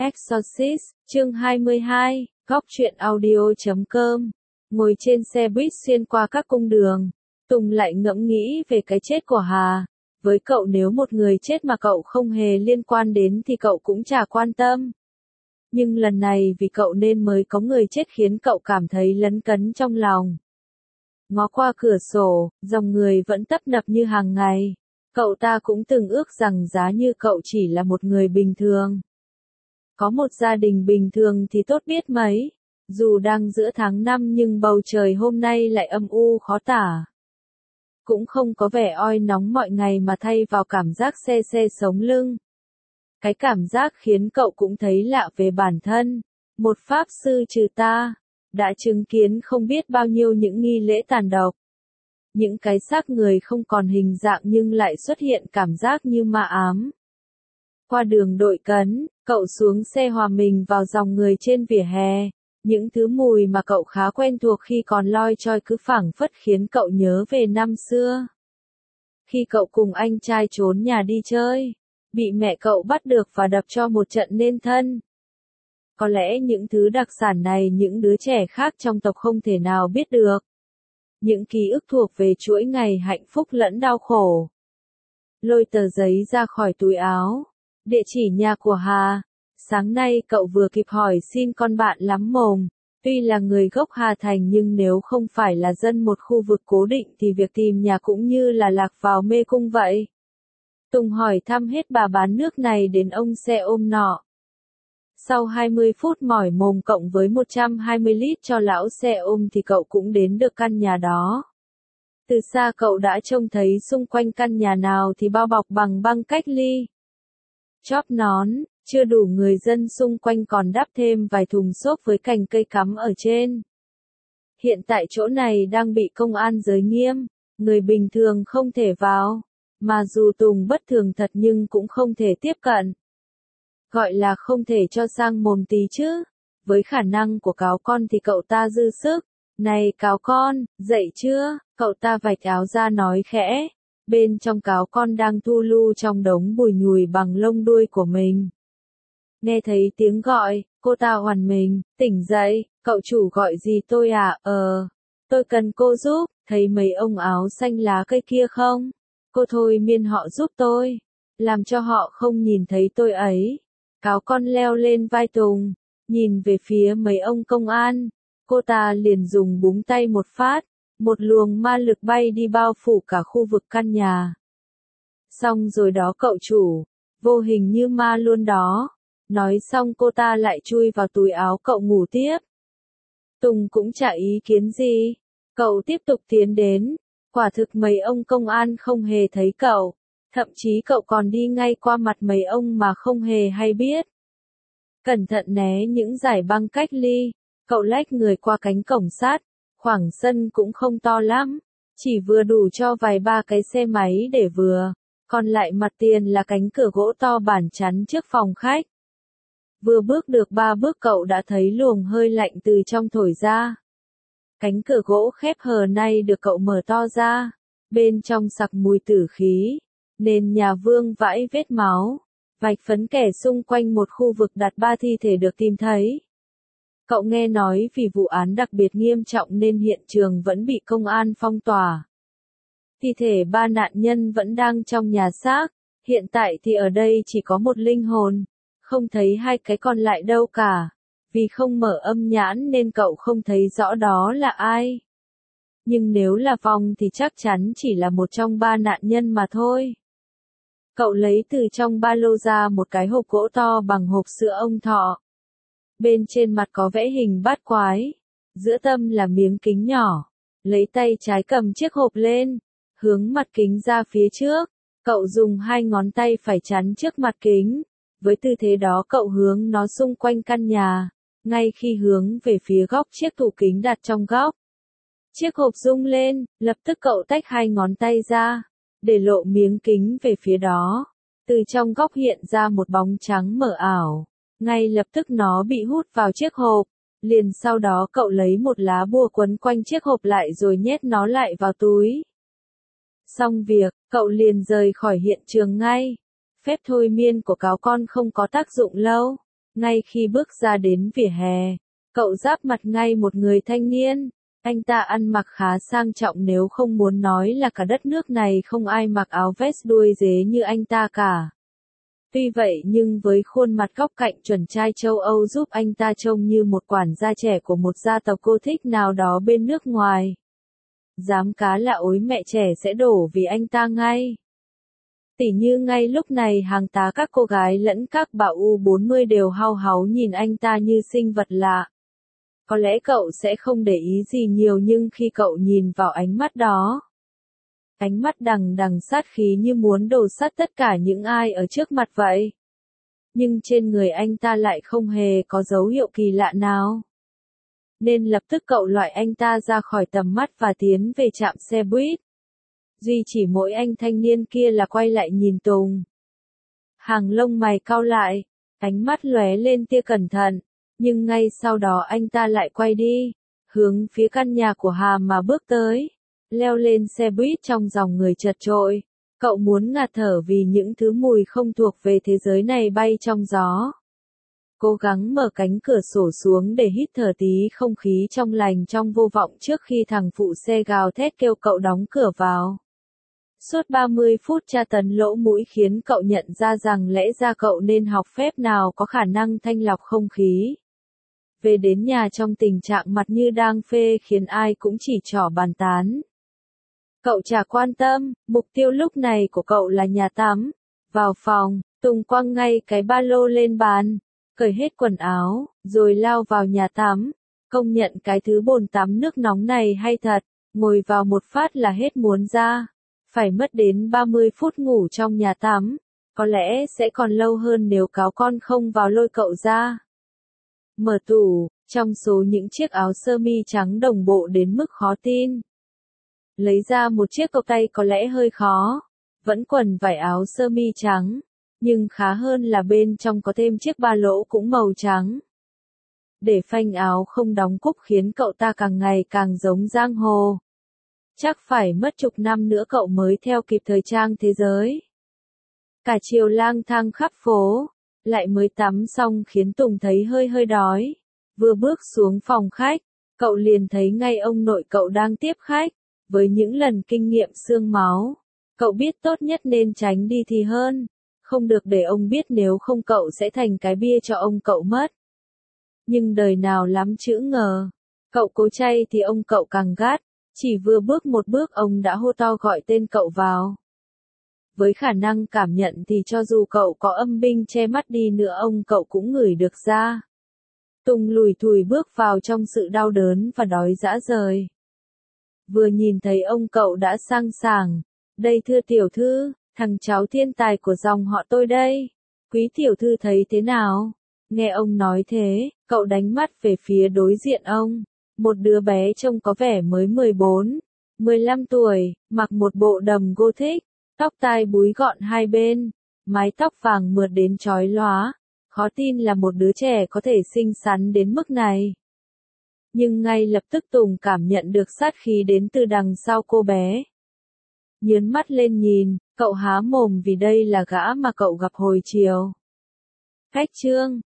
Exorcist, chương 22, góc truyện audio.com. Ngồi trên xe buýt xuyên qua các cung đường, Tùng lại ngẫm nghĩ về cái chết của Hà. Với cậu nếu một người chết mà cậu không hề liên quan đến thì cậu cũng chả quan tâm. Nhưng lần này vì cậu nên mới có người chết khiến cậu cảm thấy lấn cấn trong lòng. Ngó qua cửa sổ, dòng người vẫn tấp nập như hàng ngày. Cậu ta cũng từng ước rằng giá như cậu chỉ là một người bình thường. Có một gia đình bình thường thì tốt biết mấy. Dù đang giữa tháng 5 nhưng bầu trời hôm nay lại âm u khó tả. Cũng không có vẻ oi nóng mọi ngày mà thay vào cảm giác se se sống lưng. Cái cảm giác khiến cậu cũng thấy lạ về bản thân. Một pháp sư trừ ta, đã chứng kiến không biết bao nhiêu những nghi lễ tàn độc. Những cái xác người không còn hình dạng nhưng lại xuất hiện cảm giác như ma ám. Qua đường đội cấn, cậu xuống xe hòa mình vào dòng người trên vỉa hè. Những thứ mùi mà cậu khá quen thuộc khi còn loi choi cứ phảng phất khiến cậu nhớ về năm xưa. Khi cậu cùng anh trai trốn nhà đi chơi, bị mẹ cậu bắt được và đập cho một trận nên thân. Có lẽ những thứ đặc sản này những đứa trẻ khác trong tộc không thể nào biết được. Những ký ức thuộc về chuỗi ngày hạnh phúc lẫn đau khổ. Lôi tờ giấy ra khỏi túi áo. Địa chỉ nhà của Hà. Sáng nay cậu vừa kịp hỏi xin con bạn lắm mồm. Tuy là người gốc Hà Thành nhưng nếu không phải là dân một khu vực cố định thì việc tìm nhà cũng như là lạc vào mê cung vậy. Tùng hỏi thăm hết bà bán nước này đến ông xe ôm nọ. Sau 20 phút mỏi mồm cộng với 120 lít cho lão xe ôm thì cậu cũng đến được căn nhà đó. Từ xa cậu đã trông thấy xung quanh căn nhà nào thì bao bọc bằng băng cách ly. Chóp nón, chưa đủ người dân xung quanh còn đắp thêm vài thùng xốp với cành cây cắm ở trên. Hiện tại chỗ này đang bị công an giới nghiêm, người bình thường không thể vào, mà dù Tùng bất thường thật nhưng cũng không thể tiếp cận. Gọi là không thể cho sang mồm tí chứ, với khả năng của cáo con thì cậu ta dư sức. Này cáo con, dậy chưa? Cậu ta vạch áo ra nói khẽ. Bên trong cáo con đang thu lu trong đống bùi nhùi bằng lông đuôi của mình. Nghe thấy tiếng gọi, cô ta oằn mình, tỉnh dậy, cậu chủ gọi gì tôi à? Tôi cần cô giúp, thấy mấy ông áo xanh lá cây kia không? Cô thôi miên họ giúp tôi, làm cho họ không nhìn thấy tôi ấy. Cáo con leo lên vai Tùng, nhìn về phía mấy ông công an, cô ta liền dùng búng tay một phát. Một luồng ma lực bay đi bao phủ cả khu vực căn nhà. Xong rồi đó cậu chủ, vô hình như ma luôn đó. Nói xong cô ta lại chui vào túi áo cậu ngủ tiếp. Tùng cũng chả ý kiến gì. Cậu tiếp tục tiến đến. Quả thực mấy ông công an không hề thấy cậu. Thậm chí cậu còn đi ngay qua mặt mấy ông mà không hề hay biết. Cẩn thận né những dải băng cách ly. Cậu lách người qua cánh cổng sắt. Khoảng sân cũng không to lắm, chỉ vừa đủ cho vài ba cái xe máy để vừa, còn lại mặt tiền là cánh cửa gỗ to bản chắn trước phòng khách. Vừa bước được 3 bước cậu đã thấy luồng hơi lạnh từ trong thổi ra. Cánh cửa gỗ khép hờ nay được cậu mở to ra, bên trong sặc mùi tử khí, nền nhà vương vãi vết máu, vạch phấn kẻ xung quanh một khu vực đặt 3 thi thể được tìm thấy. Cậu nghe nói vì vụ án đặc biệt nghiêm trọng nên hiện trường vẫn bị công an phong tỏa. Thi thể 3 nạn nhân vẫn đang trong nhà xác, hiện tại thì ở đây chỉ có một linh hồn, không thấy 2 cái còn lại đâu cả. Vì không mở âm nhãn nên cậu không thấy rõ đó là ai. Nhưng nếu là Phong thì chắc chắn chỉ là một trong 3 nạn nhân mà thôi. Cậu lấy từ trong ba lô ra một cái hộp gỗ to bằng hộp sữa ông thọ. Bên trên mặt có vẽ hình bát quái, giữa tâm là miếng kính nhỏ. Lấy tay trái cầm chiếc hộp lên, hướng mặt kính ra phía trước. Cậu dùng 2 ngón tay phải chắn trước mặt kính. Với tư thế đó cậu hướng nó xung quanh căn nhà. Ngay khi hướng về phía góc chiếc tủ kính đặt trong góc, chiếc hộp rung lên, lập tức cậu tách 2 ngón tay ra, để lộ miếng kính về phía đó. Từ trong góc hiện ra một bóng trắng mờ ảo. Ngay lập tức nó bị hút vào chiếc hộp, liền sau đó cậu lấy một lá bùa quấn quanh chiếc hộp lại rồi nhét nó lại vào túi. Xong việc, cậu liền rời khỏi hiện trường ngay. Phép thôi miên của cáo con không có tác dụng lâu. Ngay khi bước ra đến vỉa hè, cậu giáp mặt ngay một người thanh niên. Anh ta ăn mặc khá sang trọng, nếu không muốn nói là cả đất nước này không ai mặc áo vest đuôi dế như anh ta cả. Tuy vậy nhưng với khuôn mặt góc cạnh chuẩn trai châu Âu giúp anh ta trông như một quản gia trẻ của một gia tộc cô thích nào đó bên nước ngoài. Dám cá là ối mẹ trẻ sẽ đổ vì anh ta ngay. Tỉ như ngay lúc này hàng tá các cô gái lẫn các bà U40 đều hao háu nhìn anh ta như sinh vật lạ. Có lẽ cậu sẽ không để ý gì nhiều nhưng khi cậu nhìn vào ánh mắt đó, ánh mắt đằng đằng sát khí như muốn đổ sát tất cả những ai ở trước mặt vậy. Nhưng trên người anh ta lại không hề có dấu hiệu kỳ lạ nào. Nên lập tức cậu loại anh ta ra khỏi tầm mắt và tiến về trạm xe buýt. Duy chỉ mỗi anh thanh niên kia là quay lại nhìn Tùng. Hàng lông mày cau lại, ánh mắt lóe lên tia cẩn thận, nhưng ngay sau đó anh ta lại quay đi, hướng phía căn nhà của Hà mà bước tới. Leo lên xe buýt trong dòng người chật chội, cậu muốn ngạt thở vì những thứ mùi không thuộc về thế giới này bay trong gió. Cố gắng mở cánh cửa sổ xuống để hít thở tí không khí trong lành trong vô vọng trước khi thằng phụ xe gào thét kêu cậu đóng cửa vào. Suốt 30 phút tra tấn lỗ mũi khiến cậu nhận ra rằng lẽ ra cậu nên học phép nào có khả năng thanh lọc không khí. Về đến nhà trong tình trạng mặt như đang phê khiến ai cũng chỉ trỏ bàn tán. Cậu chả quan tâm, mục tiêu lúc này của cậu là nhà tắm. Vào phòng, Tùng quăng ngay cái ba lô lên bàn, cởi hết quần áo, rồi lao vào nhà tắm. Công nhận cái thứ bồn tắm nước nóng này hay thật, ngồi vào một phát là hết muốn ra. Phải mất đến 30 phút ngủ trong nhà tắm, có lẽ sẽ còn lâu hơn nếu cáo con không vào lôi cậu ra. Mở tủ, trong số những chiếc áo sơ mi trắng đồng bộ đến mức khó tin. Lấy ra một chiếc cộc tay có lẽ hơi khó, vẫn quần vải áo sơ mi trắng, nhưng khá hơn là bên trong có thêm chiếc ba lỗ cũng màu trắng. Để phanh áo không đóng cúc khiến cậu ta càng ngày càng giống giang hồ. Chắc phải mất chục năm nữa cậu mới theo kịp thời trang thế giới. Cả chiều lang thang khắp phố, lại mới tắm xong khiến Tùng thấy hơi đói. Vừa bước xuống phòng khách, cậu liền thấy ngay ông nội cậu đang tiếp khách. Với những lần kinh nghiệm xương máu, cậu biết tốt nhất nên tránh đi thì hơn. Không được để ông biết, nếu không cậu sẽ thành cái bia cho ông cậu mất. Nhưng đời nào lắm chữ ngờ. Cậu cố chay thì ông cậu càng gắt. Chỉ vừa bước một bước ông đã hô to gọi tên cậu vào. Với khả năng cảm nhận thì cho dù cậu có âm binh che mắt đi nữa ông cậu cũng ngửi được ra. Tùng lủi thủi bước vào trong sự đau đớn và đói rã rời. Vừa nhìn thấy ông cậu đã sang sảng. Đây thưa tiểu thư, thằng cháu thiên tài của dòng họ tôi đây. Quý tiểu thư thấy thế nào? Nghe ông nói thế, cậu đánh mắt về phía đối diện ông. Một đứa bé trông có vẻ mới 14, 15 tuổi, mặc một bộ đầm Gothic, tóc tai búi gọn hai bên, mái tóc vàng mượt đến chói lóa. Khó tin là một đứa trẻ có thể xinh xắn đến mức này. Nhưng ngay lập tức Tùng cảm nhận được sát khí đến từ đằng sau cô bé. Nhớn mắt lên nhìn, cậu há mồm vì đây là gã mà cậu gặp hồi chiều. Khách trương,